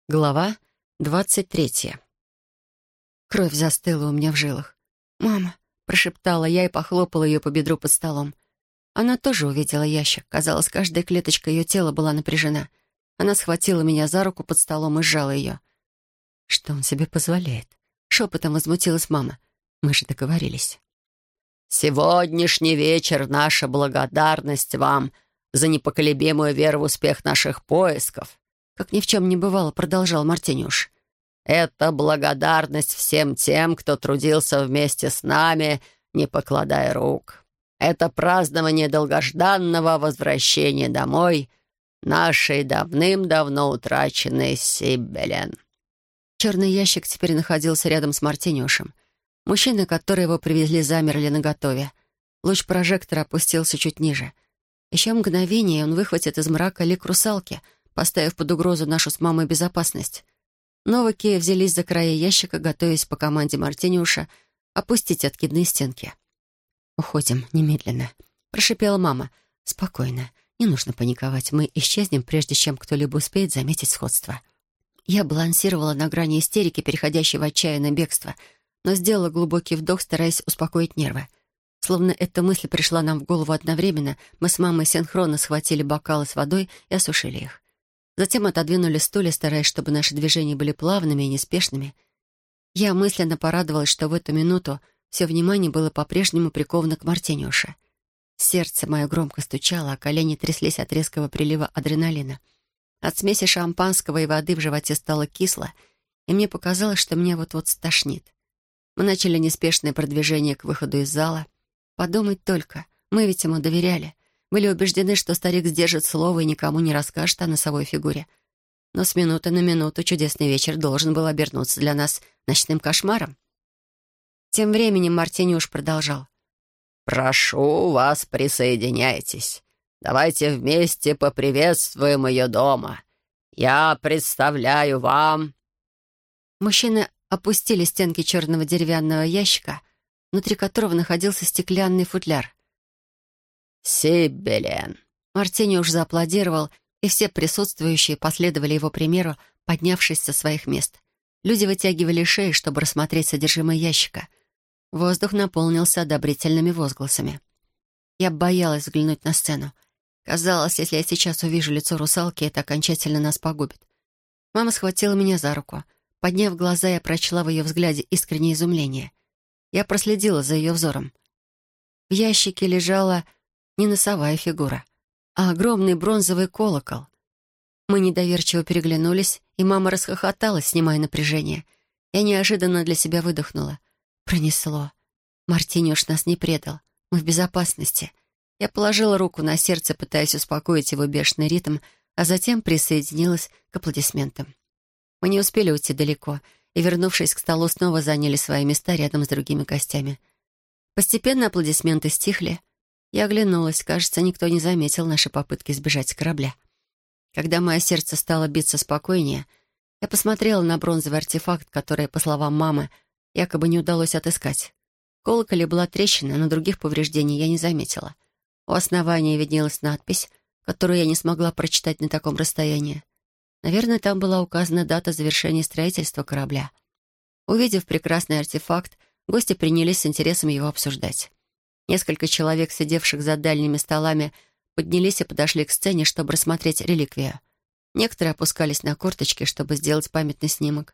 Глава 23. Кровь застыла у меня в жилах. «Мама!» — прошептала я и похлопала ее по бедру под столом. Она тоже увидела ящик. Казалось, каждая клеточка ее тела была напряжена. Она схватила меня за руку под столом и сжала ее. «Что он себе позволяет?» — шепотом возмутилась мама. «Мы же договорились». «Сегодняшний вечер — наша благодарность вам за непоколебимую веру в успех наших поисков», как ни в чем не бывало, продолжал Мартиниуш. «Это благодарность всем тем, кто трудился вместе с нами, не покладая рук. Это празднование долгожданного возвращения домой нашей давным-давно утраченной Сиббелен». Черный ящик теперь находился рядом с Мартиниушем. Мужчины, которые его привезли, замерли наготове. Луч прожектора опустился чуть ниже. Еще мгновение, и он выхватит из мрака лик русалки, поставив под угрозу нашу с мамой безопасность. Новаки взялись за края ящика, готовясь по команде Мартиниуша опустить откидные стенки. «Уходим немедленно», — прошипела мама. «Спокойно, не нужно паниковать. Мы исчезнем, прежде чем кто-либо успеет заметить сходство». Я балансировала на грани истерики, переходящей в отчаянное бегство, но сделала глубокий вдох, стараясь успокоить нервы. Словно эта мысль пришла нам в голову одновременно, мы с мамой синхронно схватили бокалы с водой и осушили их. Затем отодвинули стулья, стараясь, чтобы наши движения были плавными и неспешными. Я мысленно порадовалась, что в эту минуту все внимание было по-прежнему приковано к Мартиниушу. Сердце мое громко стучало, а колени тряслись от резкого прилива адреналина. От смеси шампанского и воды в животе стало кисло, и мне показалось, что меня вот-вот стошнит. Мы начали неспешное продвижение к выходу из зала. Подумать только, мы ведь ему доверяли. Были убеждены, что старик сдержит слово и никому не расскажет о носовой фигуре. Но с минуты на минуту чудесный вечер должен был обернуться для нас ночным кошмаром. Тем временем Мартиниуш продолжал. «Прошу вас, присоединяйтесь. Давайте вместе поприветствуем ее дома. Я представляю вам...» Мужчины опустили стенки черного деревянного ящика, внутри которого находился стеклянный футляр. «Сиббелен». Мартиниуш зааплодировал, и все присутствующие последовали его примеру, поднявшись со своих мест. Люди вытягивали шеи, чтобы рассмотреть содержимое ящика. Воздух наполнился одобрительными возгласами. Я боялась взглянуть на сцену. Казалось, если я сейчас увижу лицо русалки, это окончательно нас погубит. Мама схватила меня за руку. Подняв глаза, я прочла в ее взгляде искреннее изумление. Я проследила за ее взором. В ящике лежала не носовая фигура, а огромный бронзовый колокол. Мы недоверчиво переглянулись, и мама расхохоталась, снимая напряжение. Я неожиданно для себя выдохнула. Пронесло. Мартиниуш нас не предал. Мы в безопасности. Я положила руку на сердце, пытаясь успокоить его бешеный ритм, а затем присоединилась к аплодисментам. Мы не успели уйти далеко, и, вернувшись к столу, снова заняли свои места рядом с другими гостями. Постепенно аплодисменты стихли. Я оглянулась. Кажется, никто не заметил наши попытки сбежать с корабля. Когда мое сердце стало биться спокойнее, я посмотрела на бронзовый артефакт, который, по словам мамы, якобы не удалось отыскать. В колоколе была трещина, но других повреждений я не заметила. У основания виднелась надпись, которую я не смогла прочитать на таком расстоянии. Наверное, там была указана дата завершения строительства корабля. Увидев прекрасный артефакт, гости принялись с интересом его обсуждать. Несколько человек, сидевших за дальними столами, поднялись и подошли к сцене, чтобы рассмотреть реликвию. Некоторые опускались на корточки, чтобы сделать памятный снимок.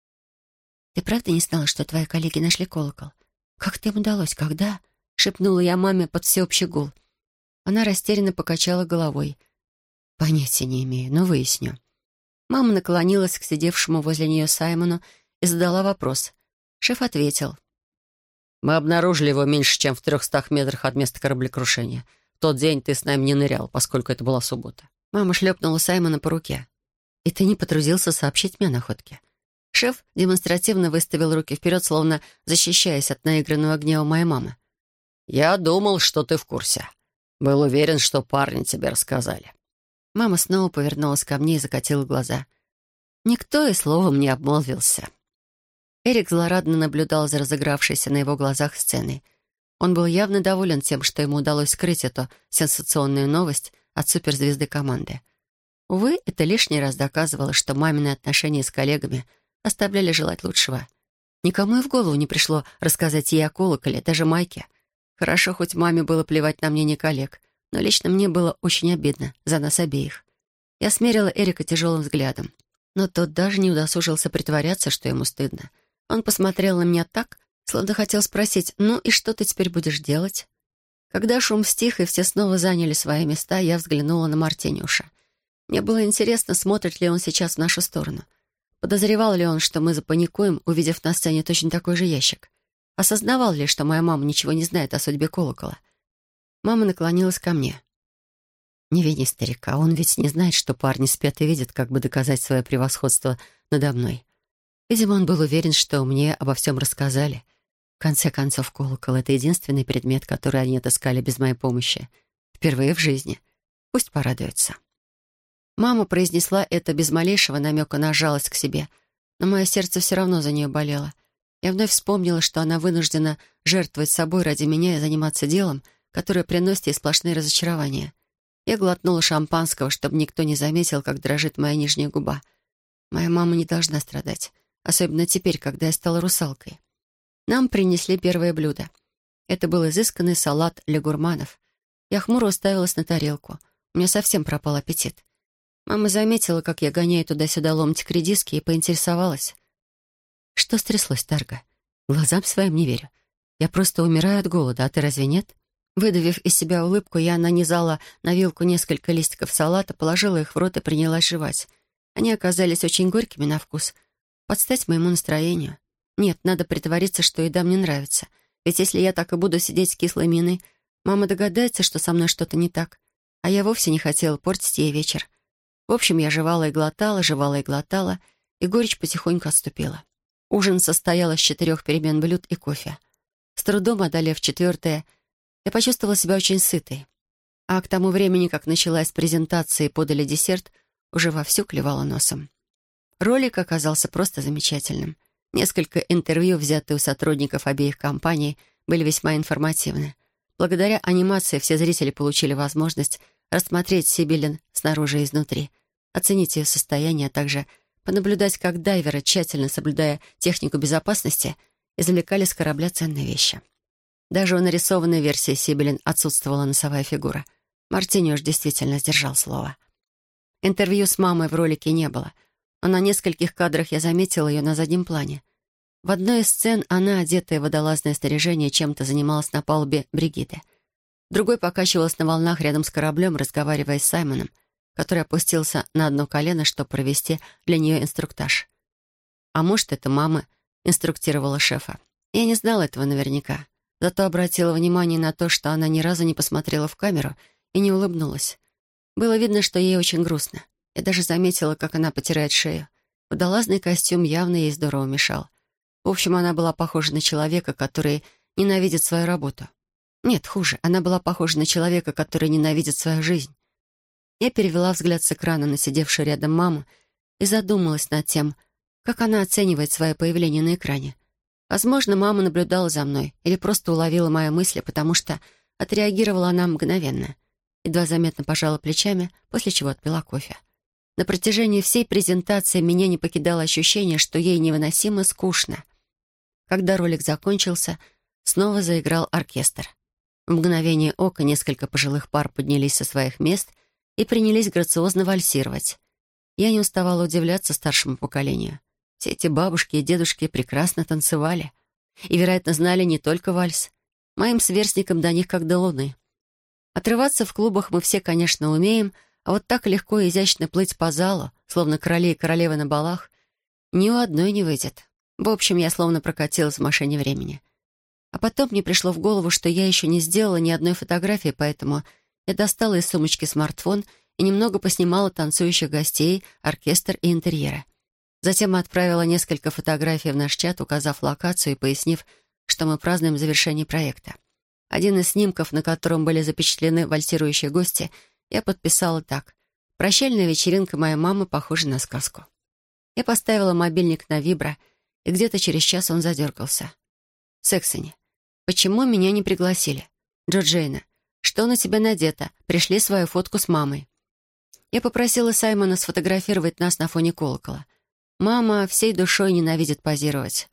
«Ты правда не знала, что твои коллеги нашли колокол? Как это им удалось? Когда?» — шепнула я маме под всеобщий гул. Она растерянно покачала головой. «Понятия не имею, но выясню». Мама наклонилась к сидевшему возле нее Саймону и задала вопрос. Шеф ответил. «Мы обнаружили его меньше, чем в 300 метрах от места кораблекрушения. В тот день ты с нами не нырял, поскольку это была суббота». Мама шлепнула Саймона по руке. «И ты не потрудился сообщить мне о находке?» Шеф демонстративно выставил руки вперед, словно защищаясь от наигранного гнева моей мамы. «Я думал, что ты в курсе. Был уверен, что парни тебе рассказали». Мама снова повернулась ко мне и закатила глаза. Никто и словом не обмолвился. Эрик злорадно наблюдал за разыгравшейся на его глазах сценой. Он был явно доволен тем, что ему удалось скрыть эту сенсационную новость от суперзвезды команды. Увы, это лишний раз доказывало, что мамины отношения с коллегами оставляли желать лучшего. Никому и в голову не пришло рассказать ей о колоколе, даже Майке. Хорошо, хоть маме было плевать на мнение коллег, но лично мне было очень обидно за нас обеих. Я смерила Эрика тяжелым взглядом, но тот даже не удосужился притворяться, что ему стыдно. Он посмотрел на меня так, словно хотел спросить: «Ну и что ты теперь будешь делать?» Когда шум стих и все снова заняли свои места, я взглянула на Мартиниуша. Мне было интересно, смотрит ли он сейчас в нашу сторону. Подозревал ли он, что мы запаникуем, увидев на сцене точно такой же ящик? Осознавал ли, что моя мама ничего не знает о судьбе колокола? Мама наклонилась ко мне. «Не вини старика, он ведь не знает, что парни спят и видят, как бы доказать свое превосходство надо мной. Видимо, он был уверен, что мне обо всем рассказали. В конце концов, колокол — это единственный предмет, который они отыскали без моей помощи. Впервые в жизни. Пусть порадуется». Мама произнесла это без малейшего намека на жалость к себе, но мое сердце все равно за нее болело. Я вновь вспомнила, что она вынуждена жертвовать собой ради меня и заниматься делом, которое приносит ей сплошные разочарования. Я глотнула шампанского, чтобы никто не заметил, как дрожит моя нижняя губа. Моя мама не должна страдать, особенно теперь, когда я стала русалкой. Нам принесли первое блюдо. Это был изысканный салат для гурманов. Я хмуро уставилась на тарелку. У меня совсем пропал аппетит. Мама заметила, как я гоняю туда-сюда ломтик редиски, и поинтересовалась. «Что стряслось, Тарга? Глазам своим не верю. Я просто умираю от голода, а ты разве нет?» Выдавив из себя улыбку, я нанизала на вилку несколько листиков салата, положила их в рот и принялась жевать. Они оказались очень горькими на вкус. Под стать моему настроению. Нет, надо притвориться, что еда мне нравится. Ведь если я так и буду сидеть с кислой миной, мама догадается, что со мной что-то не так. А я вовсе не хотела портить ей вечер. В общем, я жевала и глотала, и горечь потихоньку отступила. Ужин состоял из 4 перемен блюд и кофе. С трудом одолев 4-е, я почувствовала себя очень сытой. А к тому времени, как началась презентация и подали десерт, уже вовсю клевала носом. Ролик оказался просто замечательным. Несколько интервью, взятые у сотрудников обеих компаний, были весьма информативны. Благодаря анимации все зрители получили возможность рассмотреть Сибиллин снаружи и изнутри, оценить ее состояние, а также понаблюдать, как дайверы, тщательно соблюдая технику безопасности, извлекали с корабля ценные вещи. Даже у нарисованной версии Сибиллин отсутствовала носовая фигура. Мартиниуш действительно сдержал слово. Интервью с мамой в ролике не было, но на нескольких кадрах я заметила ее на заднем плане. В одной из сцен она, одетая в водолазное снаряжение, чем-то занималась на палубе Бригиды. Другой покачивалась на волнах рядом с кораблем, разговаривая с Саймоном, который опустился на одно колено, чтобы провести для нее инструктаж. А может, это мама инструктировала шефа. Я не знала этого наверняка. Зато обратила внимание на то, что она ни разу не посмотрела в камеру и не улыбнулась. Было видно, что ей очень грустно. Я даже заметила, как она потирает шею. Водолазный костюм явно ей здорово мешал. В общем, она была похожа на человека, который ненавидит свою работу. Нет, хуже. Она была похожа на человека, который ненавидит свою жизнь. Я перевела взгляд с экрана на сидевшую рядом маму и задумалась над тем, как она оценивает свое появление на экране. Возможно, мама наблюдала за мной или просто уловила мои мысли, потому что отреагировала она мгновенно. Едва заметно пожала плечами, после чего отпила кофе. На протяжении всей презентации меня не покидало ощущение, что ей невыносимо скучно. Когда ролик закончился, снова заиграл оркестр. В мгновение ока несколько пожилых пар поднялись со своих мест и принялись грациозно вальсировать. Я не уставала удивляться старшему поколению. Все эти бабушки и дедушки прекрасно танцевали. И, вероятно, знали не только вальс. Моим сверстникам до них как до луны. Отрываться в клубах мы все, конечно, умеем, а вот так легко и изящно плыть по залу, словно короли и королевы на балах, ни у одной не выйдет. В общем, я словно прокатилась в машине времени. А потом мне пришло в голову, что я еще не сделала ни одной фотографии, поэтому я достала из сумочки смартфон и немного поснимала танцующих гостей, оркестр и интерьеры. Затем отправила несколько фотографий в наш чат, указав локацию и пояснив, что мы празднуем завершение проекта. Один из снимков, на котором были запечатлены вальсирующие гости, я подписала так: «Прощальная вечеринка моей мамы похожа на сказку». Я поставила мобильник на вибро, и где-то через час он задергался. «Сексони, почему меня не пригласили? Джорджейна, что на тебя надето? Пришли свою фотку с мамой». Я попросила Саймона сфотографировать нас на фоне колокола. Мама всей душой ненавидит позировать.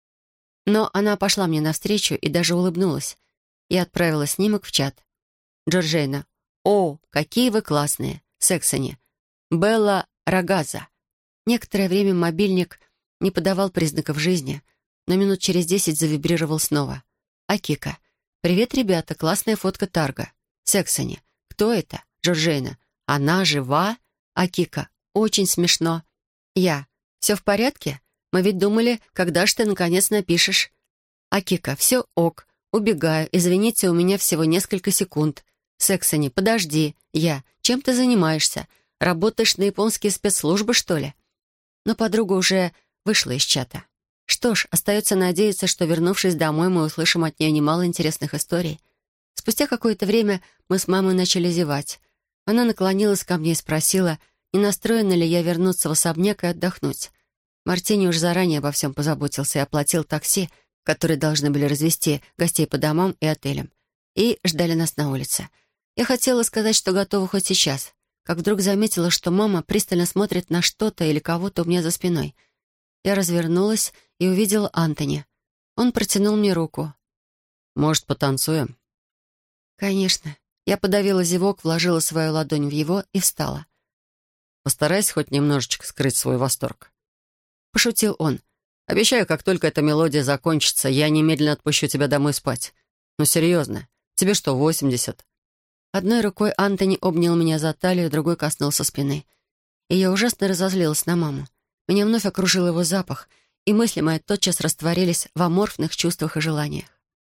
Но она пошла мне навстречу и даже улыбнулась. Я отправила снимок в чат. Джорджейна. «О, какие вы классные! Сексони. Белла Рагаза». Некоторое время мобильник не подавал признаков жизни, но минут через 10 завибрировал снова. Акика. «Привет, ребята, классная фотка Тарга». Сексони. «Кто это?» Джорджейна. «Она жива?» Акика. «Очень смешно». Я. «Все в порядке? Мы ведь думали, когда же ты наконец напишешь?» Акика. «Все ок. Убегаю. Извините, у меня всего несколько секунд». Сексони. «Подожди». Я. «Чем ты занимаешься? Работаешь на японские спецслужбы, что ли?» Но подруга уже вышла из чата. Что ж, остается надеяться, что, вернувшись домой, мы услышим от нее немало интересных историй. Спустя какое-то время мы с мамой начали зевать. Она наклонилась ко мне и спросила, не настроена ли я вернуться в особняк и отдохнуть. Мартини уж заранее обо всем позаботился и оплатил такси, которые должны были развезти гостей по домам и отелям, и ждали нас на улице. Я хотела сказать, что готова хоть сейчас, как вдруг заметила, что мама пристально смотрит на что-то или кого-то у меня за спиной. Я развернулась и увидела Антони. Он протянул мне руку. «Может, потанцуем?» «Конечно». Я подавила зевок, вложила свою ладонь в его и встала. «Постарайся хоть немножечко скрыть свой восторг». Пошутил он. «Обещаю, как только эта мелодия закончится, я немедленно отпущу тебя домой спать. Ну, серьезно. Тебе что, 80?» Одной рукой Антони обнял меня за талию, другой коснулся спины. И я ужасно разозлилась на маму. Меня вновь окружил его запах, и мысли мои тотчас растворились в аморфных чувствах и желаниях.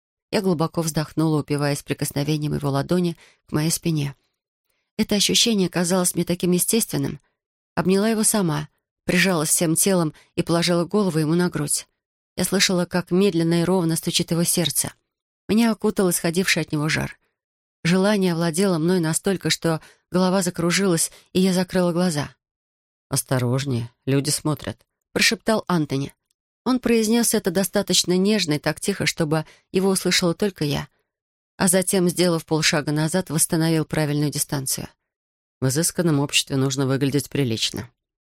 Я глубоко вздохнула, упиваясь прикосновением его ладони к моей спине. Это ощущение казалось мне таким естественным. Обняла его сама, прижалась всем телом и положила голову ему на грудь. Я слышала, как медленно и ровно стучит его сердце. Меня окутал исходивший от него жар. Желание овладело мной настолько, что голова закружилась, и я закрыла глаза. «Осторожнее, люди смотрят», — прошептал Антони. Он произнес это достаточно нежно и так тихо, чтобы его услышала только я. А затем, сделав полшага назад, восстановил правильную дистанцию. «В изысканном обществе нужно выглядеть прилично».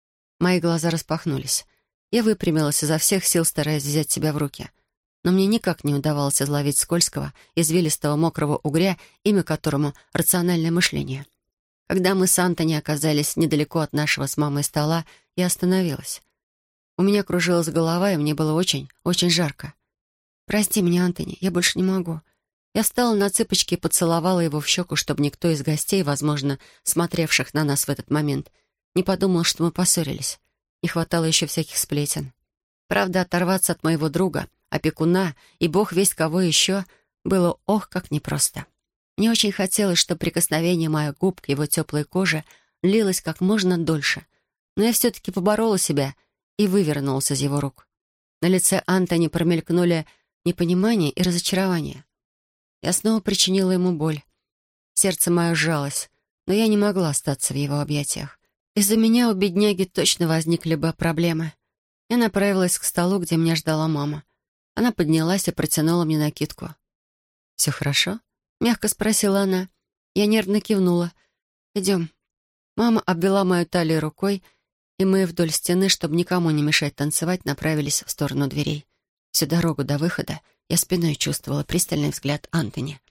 Мои глаза распахнулись. Я выпрямилась изо всех сил, стараясь взять себя в руки. Но мне никак не удавалось изловить скользкого, извилистого, мокрого угря, имя которому — рациональное мышление. Когда мы с Антони оказались недалеко от нашего с мамой стола, я остановилась. У меня кружилась голова, и мне было очень, очень жарко. «Прости меня, Антони, я больше не могу». Я встала на цыпочки и поцеловала его в щеку, чтобы никто из гостей, возможно, смотревших на нас в этот момент, не подумал, что мы поссорились. Не хватало еще всяких сплетен. Правда, оторваться от моего друга, опекуна и бог весть кого еще, было ох, как непросто. Мне очень хотелось, чтобы прикосновение моих губ к его теплой коже длилось как можно дольше, но я все-таки поборола себя и вывернулась из его рук. На лице Антони промелькнули непонимание и разочарование. Я снова причинила ему боль. Сердце мое сжалось, но я не могла остаться в его объятиях. Из-за меня у бедняги точно возникли бы проблемы. Я направилась к столу, где меня ждала мама. Она поднялась и протянула мне накидку. «Все хорошо?» — мягко спросила она. Я нервно кивнула. «Идем». Мама обвела мою талию рукой, и мы вдоль стены, чтобы никому не мешать танцевать, направились в сторону дверей. Всю дорогу до выхода я спиной чувствовала пристальный взгляд Антони.